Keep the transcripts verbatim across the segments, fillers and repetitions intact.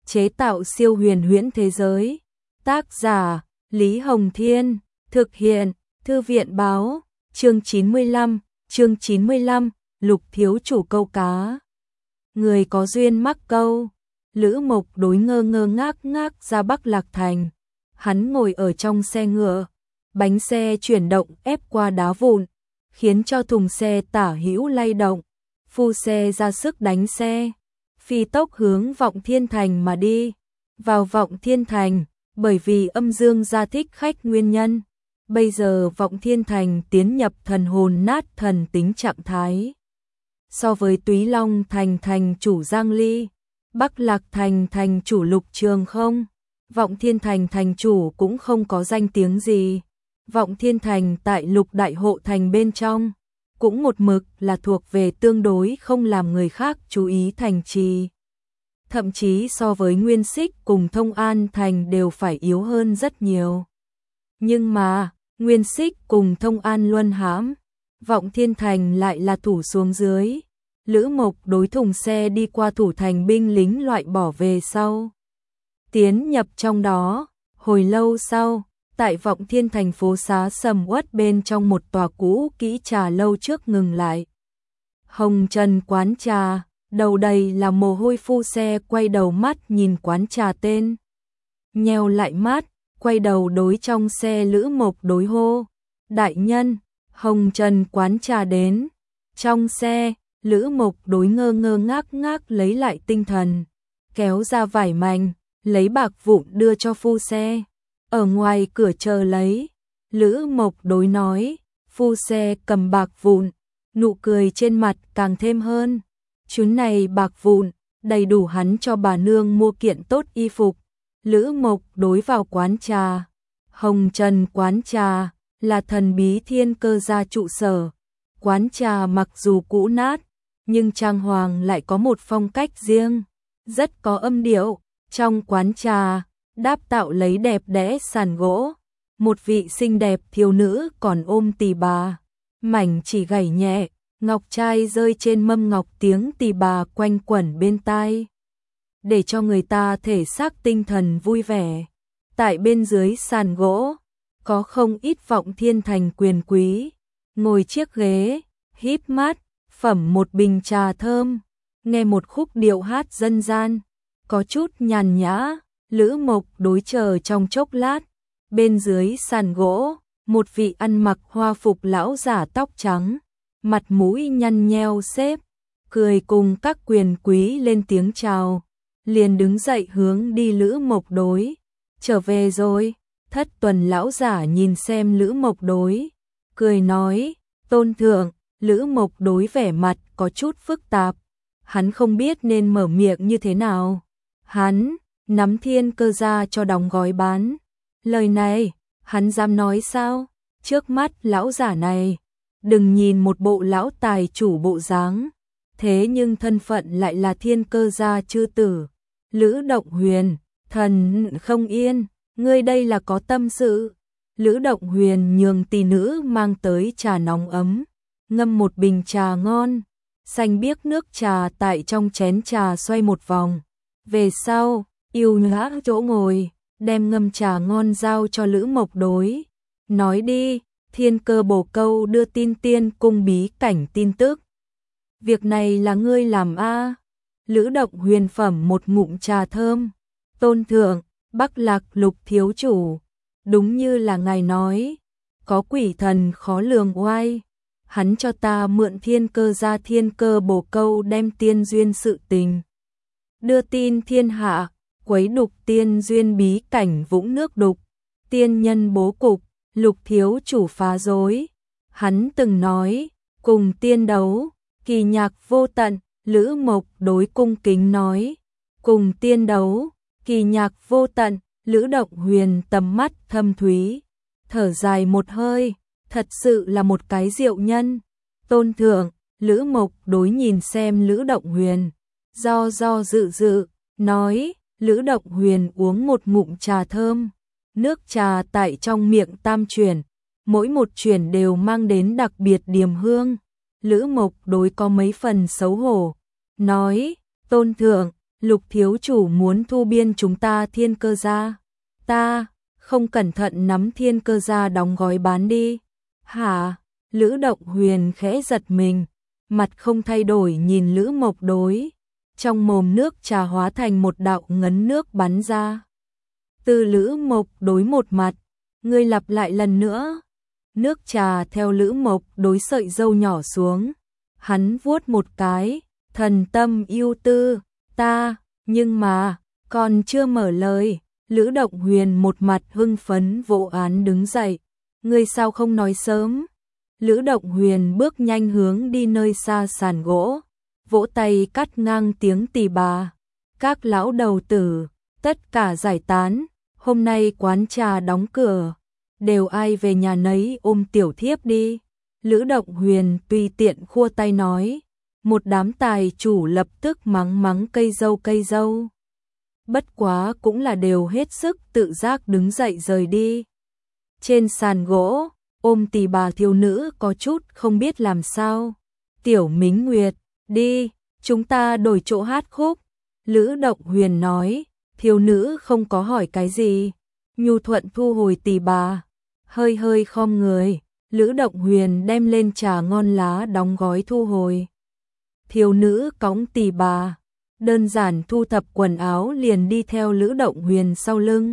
chế tạo siêu huyền huyễn thế giới. Tác giả, Lý Hồng Thiên, thực hiện, Thư viện Báo, chương chín mươi lăm, chương chín mươi lăm, Lục thiếu chủ câu cá. Người có duyên mắc câu, Lữ Mộc Đối ngơ ngơ ngác ngác ra Bắc Lạc Thành. Hắn ngồi ở trong xe ngựa, bánh xe chuyển động ép qua đá vụn, khiến cho thùng xe tả hữu lay động. Phu xe ra sức đánh xe, phi tốc hướng Vọng Thiên Thành mà đi. Vào Vọng Thiên Thành, bởi vì Âm Dương gia thích khách nguyên nhân, bây giờ Vọng Thiên Thành tiến nhập thần hồn nát thần tính trạng thái. So với Túy Long Thành thành chủ Giang Ly, Bắc Lạc Thành thành chủ Lục Trường Không, Vọng Thiên Thành thành chủ cũng không có danh tiếng gì. Vọng Thiên Thành tại Lục Đại Hộ Thành bên trong, cũng một mực là thuộc về tương đối không làm người khác chú ý thành trì. Thậm chí so với Nguyên Xích cùng Thông An Thành đều phải yếu hơn rất nhiều. Nhưng mà, Nguyên Xích cùng Thông An luân hãm, Vọng Thiên Thành lại là thủ xuống dưới. Lữ Mộc Đối thùng xe đi qua thủ thành binh lính loại bỏ về sau, tiến nhập trong đó. Hồi lâu sau, tại Vọng Thiên Thành phố xá sầm uất bên trong một tòa cũ kỹ trà lâu trước ngừng lại. Hồng Trần quán trà, đầu đầy là mồ hôi phu xe quay đầu mắt nhìn quán trà tên. Nheo lại mắt, quay đầu đối trong xe Lữ Mộc Đối hô: "Đại nhân, Hồng Trần quán trà đến." Trong xe, Lữ Mộc Đối ngơ ngơ ngác ngác lấy lại tinh thần, kéo ra vải mảnh, lấy bạc vụn đưa cho phu xe. Ở ngoài cửa chờ lấy, Lữ Mộc Đối nói. Phu xe cầm bạc vụn, nụ cười trên mặt càng thêm hơn. Chuyến này bạc vụn, đầy đủ hắn cho bà nương mua kiện tốt y phục. Lữ Mộc Đối vào quán trà. Hồng Trần quán trà là thần bí thiên cơ gia trụ sở. Quán trà mặc dù cũ nát, nhưng trang hoàng lại có một phong cách riêng, rất có âm điệu. Trong quán trà, đáp tạo lấy đẹp đẽ sàn gỗ, một vị xinh đẹp thiếu nữ còn ôm tỳ bà, mảnh chỉ gảy nhẹ, ngọc trai rơi trên mâm ngọc, tiếng tỳ bà quanh quẩn bên tai, để cho người ta thể xác tinh thần vui vẻ. Tại bên dưới sàn gỗ, có không ít Vọng Thiên Thành quyền quý, ngồi chiếc ghế, híp mắt, phẩm một bình trà thơm, nghe một khúc điệu hát dân gian, có chút nhàn nhã. Lữ Mộc Đối chờ trong chốc lát, bên dưới sàn gỗ, một vị ăn mặc hoa phục lão giả tóc trắng, mặt mũi nhăn nheo xếp, cười cùng các quyền quý lên tiếng chào, liền đứng dậy hướng đi Lữ Mộc Đối. "Trở về rồi?" Thất Tuần lão giả nhìn xem Lữ Mộc Đối, cười nói. "Tôn thượng." Lữ Mộc Đối vẻ mặt có chút phức tạp, hắn không biết nên mở miệng như thế nào. Hắn nắm thiên cơ gia cho đóng gói bán. Lời này, hắn dám nói sao? Trước mắt lão giả này, đừng nhìn một bộ lão tài chủ bộ dáng, thế nhưng thân phận lại là thiên cơ gia chư tử. Lữ Động Huyền, thần không yên, ngươi đây là có tâm sự. Lữ Động Huyền nhường tỷ nữ mang tới trà nóng ấm, ngâm một bình trà ngon, xanh biếc nước trà tại trong chén trà xoay một vòng. Về sau, yêu nhã chỗ ngồi, đem ngâm trà ngon giao cho Lữ Mộc Đối. "Nói đi." Thiên Cơ bổ câu đưa tin tiên cung bí cảnh tin tức. "Việc này là ngươi làm a?" Lữ Động Huyền phẩm một ngụm trà thơm. "Tôn thượng, Bắc Lạc Lục thiếu chủ, đúng như là ngài nói, có quỷ thần khó lường oai. Hắn cho ta mượn thiên cơ gia thiên cơ bổ câu đem tiên duyên sự tình đưa tin thiên hạ, quấy đục tiên duyên bí cảnh vũng nước đục, tiên nhân bố cục, Lục thiếu chủ phá rối. Hắn từng nói, cùng tiên đấu, kỳ nhạc vô tận." Lữ Mộc Đối cung kính nói. "Cùng tiên đấu, kỳ nhạc vô tận." Lữ Động Huyền tầm mắt thâm thúy, thở dài một hơi, thật sự là một cái diệu nhân. "Tôn thượng." Lữ Mộc Đối nhìn xem Lữ Động Huyền, do do dự dự, nói. Lữ Động Huyền uống một ngụm trà thơm, nước trà tại trong miệng tam chuyển, mỗi một chuyển đều mang đến đặc biệt điềm hương. Lữ Mộc Đối có mấy phần xấu hổ, nói. "Tôn thượng, Lục thiếu chủ muốn thu biên chúng ta Thiên Cơ gia. Ta không cẩn thận nắm Thiên Cơ gia đóng gói bán đi. Hả? Lữ Động Huyền khẽ giật mình, mặt không thay đổi nhìn Lữ Mộc Đối. Trong mồm nước trà hóa thành một đạo ngấn nước bắn ra. Từ Lữ Mộc Đối một mặt, ngươi lặp lại lần nữa. Nước trà theo Lữ Mộc Đối sợi râu nhỏ xuống. Hắn vuốt một cái, thần tâm yêu tư, ta, nhưng mà, còn chưa mở lời. Lữ Động Huyền một mặt hưng phấn vỗ án đứng dậy. Ngươi sao không nói sớm? Lữ Động Huyền bước nhanh hướng đi nơi xa sàn gỗ, vỗ tay cắt ngang tiếng tỳ bà. Các lão đầu tử, tất cả giải tán, hôm nay quán trà đóng cửa, đều ai về nhà nấy ôm tiểu thiếp đi. Lữ Động Huyền tùy tiện khua tay nói, một đám tài chủ lập tức mắng mắng cây dâu cây dâu. Bất quá cũng là đều hết sức tự giác đứng dậy rời đi. Trên sàn gỗ, ôm tỳ bà thiếu nữ có chút không biết làm sao. Tiểu Mính Nguyệt, đi, chúng ta đổi chỗ hát khúc. Lữ Động Huyền nói, thiếu nữ không có hỏi cái gì. Nhu thuận thu hồi tỳ bà, hơi hơi khom người. Lữ Động Huyền đem lên trà ngon lá đóng gói thu hồi. Thiếu nữ cõng tỳ bà, đơn giản thu thập quần áo liền đi theo Lữ Động Huyền sau lưng.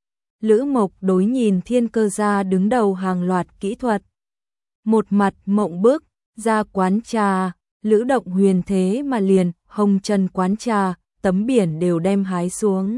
Lữ Mộc Đối nhìn Thiên Cơ gia đứng đầu hàng loạt kỹ thuật. Một mặt mộng bức, ra quán trà, Lữ Động Huyền thế mà liền, hồng trần quán trà, tấm biển đều đem hái xuống.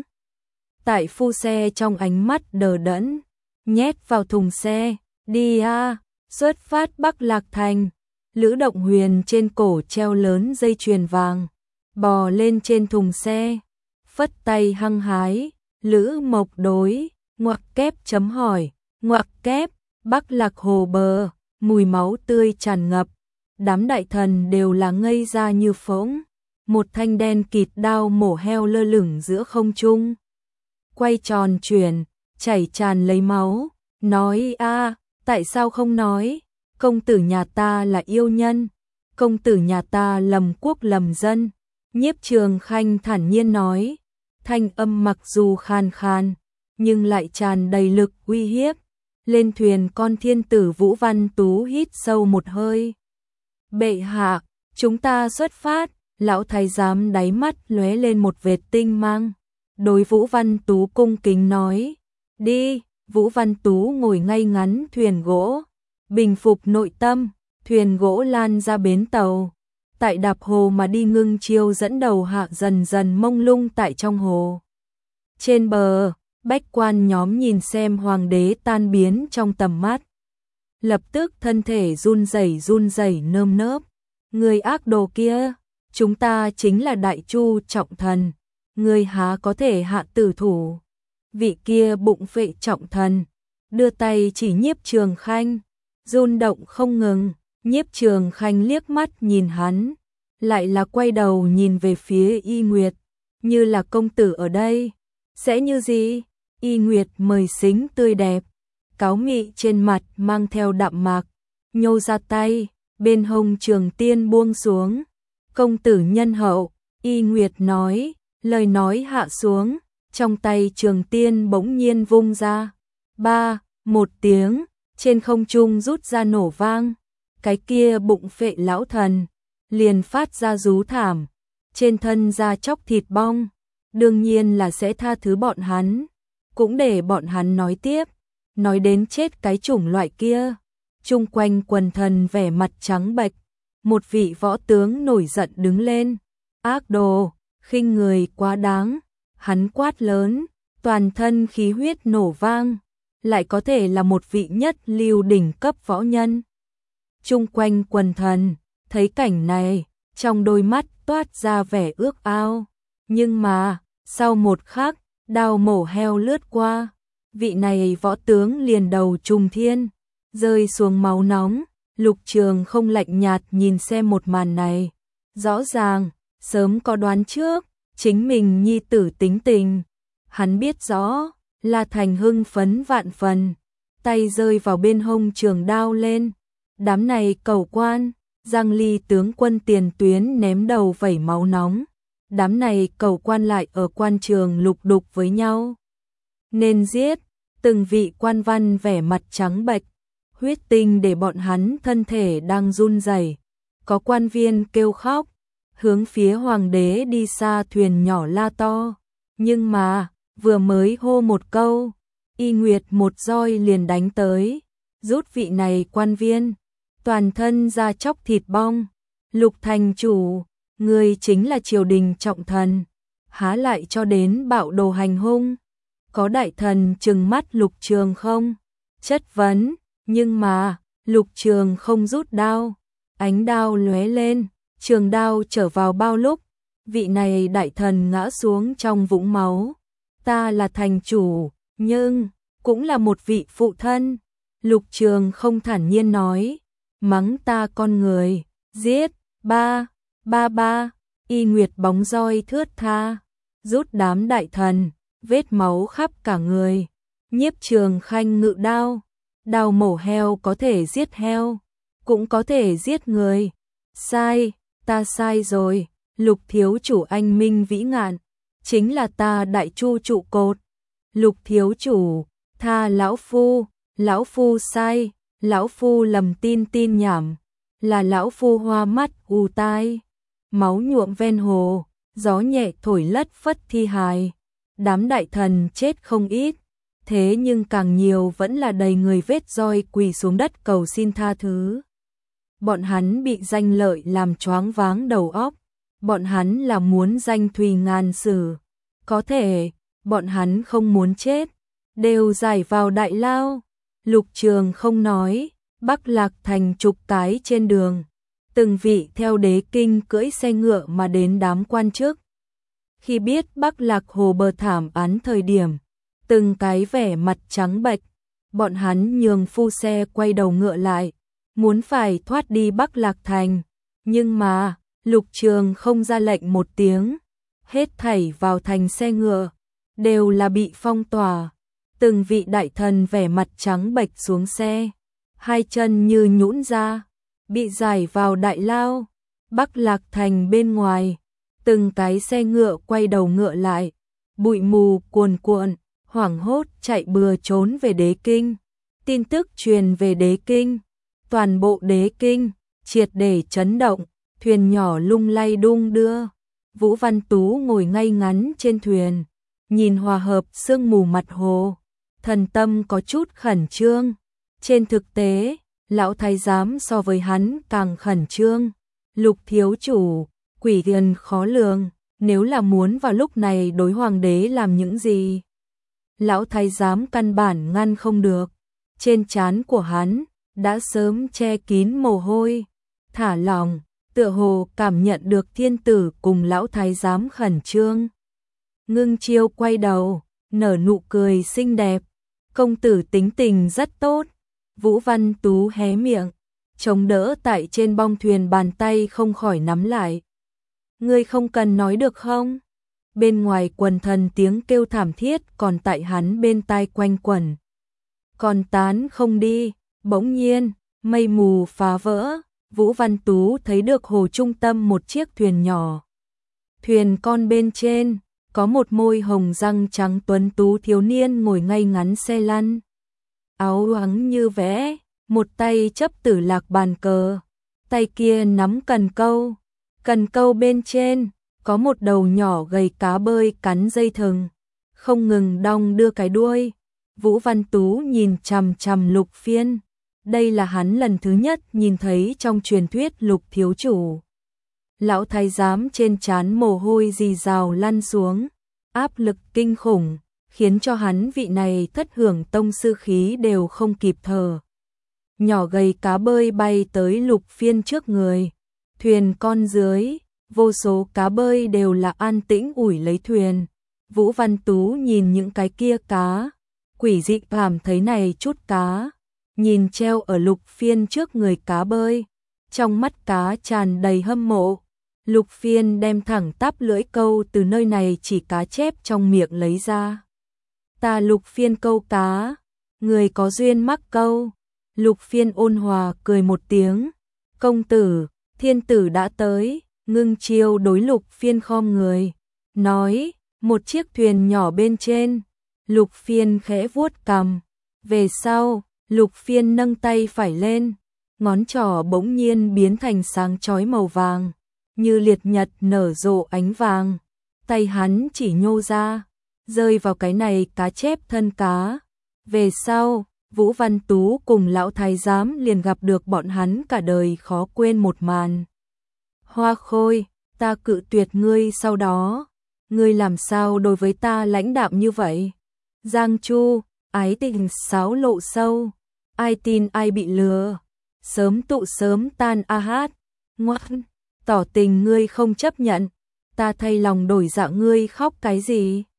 Tại phu xe trong ánh mắt đờ đẫn, nhét vào thùng xe, đi a, xuất phát Bắc Lạc Thành. Lữ Động Huyền trên cổ treo lớn dây chuyền vàng, bò lên trên thùng xe, phất tay hăng hái. Lữ Mộc Đối, ngoặc kép chấm hỏi, ngoặc kép, Bắc Lạc hồ bờ, mùi máu tươi tràn ngập, đám đại thần đều là ngây ra như phỗng. Một thanh đen kịt đao mổ heo lơ lửng giữa không trung, quay tròn chuyển, chảy tràn lấy máu, nói a, tại sao không nói, công tử nhà ta là yêu nhân, công tử nhà ta lầm quốc lầm dân. Nhiếp Trường Khanh thản nhiên nói, thanh âm mặc dù khan khan, nhưng lại tràn đầy lực uy hiếp. Lên thuyền con thiên tử Vũ Văn Tú hít sâu một hơi. Bệ hạ, chúng ta xuất phát. Lão thái giám đáy mắt lóe lên một vệt tinh mang. Đối Vũ Văn Tú cung kính nói, đi. Vũ Văn Tú ngồi ngay ngắn thuyền gỗ, bình phục nội tâm. Thuyền gỗ lan ra bến tàu, tại đạp hồ mà đi, ngưng chiêu dẫn đầu hạ dần dần mông lung tại trong hồ. Trên bờ, bách quan nhóm nhìn xem hoàng đế tan biến trong tầm mắt, lập tức thân thể run rẩy run rẩy nơm nớp. Người ác đồ kia, chúng ta chính là Đại Chu trọng thần, người há có thể hạ tử thủ. Vị kia bụng phệ trọng thần đưa tay chỉ Nhiếp Trường Khanh, run động không ngừng. Nhiếp Trường Khanh liếc mắt nhìn hắn, lại là quay đầu nhìn về phía Y Nguyệt, như là công tử ở đây, sẽ như gì? Y Nguyệt mời xính tươi đẹp, cáo mị trên mặt mang theo đạm mạc, nhô ra tay, bên hông trường tiên buông xuống. Công tử nhân hậu, Y Nguyệt nói, lời nói hạ xuống, trong tay trường tiên bỗng nhiên vung ra. Ba, một tiếng, trên không trung rút ra nổ vang. Cái kia bụng phệ lão thần liền phát ra rú thảm, trên thân da chóc thịt bong. Đương nhiên là sẽ tha thứ bọn hắn, cũng để bọn hắn nói tiếp, nói đến chết cái chủng loại kia. Chung quanh quần thần vẻ mặt trắng bệch, một vị võ tướng nổi giận đứng lên, ác đồ, khinh người quá đáng. Hắn quát lớn, toàn thân khí huyết nổ vang, lại có thể là một vị nhất lưu đỉnh cấp võ nhân. Chung quanh quần thần thấy cảnh này, trong đôi mắt toát ra vẻ ước ao. Nhưng mà, sau một khắc, đao mổ heo lướt qua, vị này võ tướng liền đầu trùng thiên, rơi xuống máu nóng. Lục Trường không lạnh nhạt nhìn xem một màn này, rõ ràng, sớm có đoán trước, chính mình nhi tử tính tình. Hắn biết rõ, La Thành hưng phấn vạn phần, tay rơi vào bên hông trường đao lên. Đám này cầu quan, Giang Ly tướng quân tiền tuyến ném đầu vẩy máu nóng, đám này cầu quan lại ở quan trường lục đục với nhau. Nên giết, từng vị quan văn vẻ mặt trắng bệch, huyết tinh để bọn hắn thân thể đang run rẩy. Có quan viên kêu khóc, hướng phía hoàng đế đi xa thuyền nhỏ la to. Nhưng mà, vừa mới hô một câu, Y Nguyệt một roi liền đánh tới, rút vị này quan viên, toàn thân da chóc thịt bong. Lục thành chủ, người chính là triều đình trọng thần, há lại cho đến bạo đồ hành hung. Có đại thần trừng mắt Lục Trường không? Chất vấn, nhưng mà, Lục Trường không rút đao, ánh đao lóe lên, trường đao trở vào bao lúc, vị này đại thần ngã xuống trong vũng máu. Ta là thành chủ, nhưng cũng là một vị phụ thân. Lục Trường không thản nhiên nói, mắng ta con người, giết, ba, ba ba, Y Nguyệt bóng roi thướt tha, rút đám đại thần, vết máu khắp cả người. Nhiếp Trường Khanh ngự đao, đao mổ heo có thể giết heo, cũng có thể giết người. Sai, ta sai rồi, Lục thiếu chủ anh minh vĩ ngạn, chính là ta đại chu trụ cột. Lục thiếu chủ, tha lão phu, lão phu sai, lão phu lầm tin tin nhảm, là lão phu hoa mắt u tai. Máu nhuộm ven hồ, gió nhẹ thổi lất phất thi hài. Đám đại thần chết không ít, thế nhưng càng nhiều vẫn là đầy người vết roi quỳ xuống đất cầu xin tha thứ. Bọn hắn bị danh lợi làm choáng váng đầu óc, bọn hắn là muốn danh thùy ngàn sử. Có thể, bọn hắn không muốn chết, đều giải vào đại lao. Lục Trường không nói, Bắc Lạc thành chục cái trên đường, từng vị theo đế kinh cưỡi xe ngựa mà đến đám quan chức. Khi biết Bắc Lạc hồ bờ thảm án thời điểm, từng cái vẻ mặt trắng bệch, bọn hắn nhường phu xe quay đầu ngựa lại, muốn phải thoát đi Bắc Lạc thành, nhưng mà Lục Trường không ra lệnh một tiếng, hết thảy vào thành xe ngựa đều là bị phong tỏa. Từng vị đại thần vẻ mặt trắng bệch xuống xe, hai chân như nhũn ra, bị giải vào đại lao. Bắc Lạc thành bên ngoài, từng cái xe ngựa quay đầu ngựa lại, bụi mù cuồn cuộn, hoảng hốt chạy bừa trốn về đế kinh. Tin tức truyền về đế kinh, toàn bộ đế kinh triệt để chấn động, thuyền nhỏ lung lay đung đưa. Vũ Văn Tú ngồi ngay ngắn trên thuyền, nhìn hòa hợp sương mù mặt hồ, thần tâm có chút khẩn trương. Trên thực tế, lão thái giám so với hắn càng khẩn trương. Lục thiếu chủ, quỷ thần khó lường, nếu là muốn vào lúc này đối hoàng đế làm những gì, lão thái giám căn bản ngăn không được. Trên trán của hắn đã sớm che kín mồ hôi, thả lỏng, tựa hồ cảm nhận được thiên tử cùng lão thái giám khẩn trương. Ngưng Chiêu quay đầu, nở nụ cười xinh đẹp, công tử tính tình rất tốt. Vũ Văn Tú hé miệng, chống đỡ tại trên bong thuyền, bàn tay không khỏi nắm lại. Ngươi không cần nói được không? Bên ngoài quần thần tiếng kêu thảm thiết còn tại hắn bên tai quanh quẩn. Còn tán không đi, bỗng nhiên, mây mù phá vỡ, Vũ Văn Tú thấy được hồ trung tâm một chiếc thuyền nhỏ. Thuyền con bên trên, có một môi hồng răng trắng tuấn tú thiếu niên ngồi ngay ngắn xe lăn. Áo ắng như vẽ, một tay chấp tử lạc bàn cờ, tay kia nắm cần câu. Cần câu bên trên, có một đầu nhỏ gầy cá bơi cắn dây thừng, không ngừng đong đưa cái đuôi. Vũ Văn Tú nhìn chằm chằm Lục Phiên, đây là hắn lần thứ nhất nhìn thấy trong truyền thuyết Lục thiếu chủ. Lão thái giám trên trán mồ hôi rì rào lăn xuống, áp lực kinh khủng, khiến cho hắn vị này thất hưởng tông sư khí đều không kịp thở. Nhỏ gầy cá bơi bay tới Lục Phiên trước người, thuyền con dưới, vô số cá bơi đều là an tĩnh ủi lấy thuyền. Vũ Văn Tú nhìn những cái kia cá, quỷ dị cảm thấy này chút cá, nhìn treo ở Lục Phiên trước người cá bơi, trong mắt cá tràn đầy hâm mộ. Lục Phiên đem thẳng tắp lưỡi câu từ nơi này chỉ cá chép trong miệng lấy ra. Ta Lục Phiên câu cá, người có duyên mắc câu. Lục Phiên ôn hòa cười một tiếng, công tử, thiên tử đã tới. Ngưng chiêu đối Lục Phiên khom người, nói, một chiếc thuyền nhỏ bên trên. Lục Phiên khẽ vuốt cằm. Về sau, Lục Phiên nâng tay phải lên, ngón trỏ bỗng nhiên biến thành sáng chói màu vàng, như liệt nhật nở rộ ánh vàng. Tay hắn chỉ nhô ra, rơi vào cái này cá chép thân cá. Về sau, Vũ Văn Tú cùng lão thái giám liền gặp được bọn hắn cả đời khó quên một màn. Hoa Khôi, ta cự tuyệt ngươi sau đó, ngươi làm sao đối với ta lãnh đạm như vậy? Giang Chu, ái tình sáo lộ sâu, ai tin ai bị lừa, sớm tụ sớm tan a hát, ngoan, tỏ tình ngươi không chấp nhận, ta thay lòng đổi dạ ngươi khóc cái gì?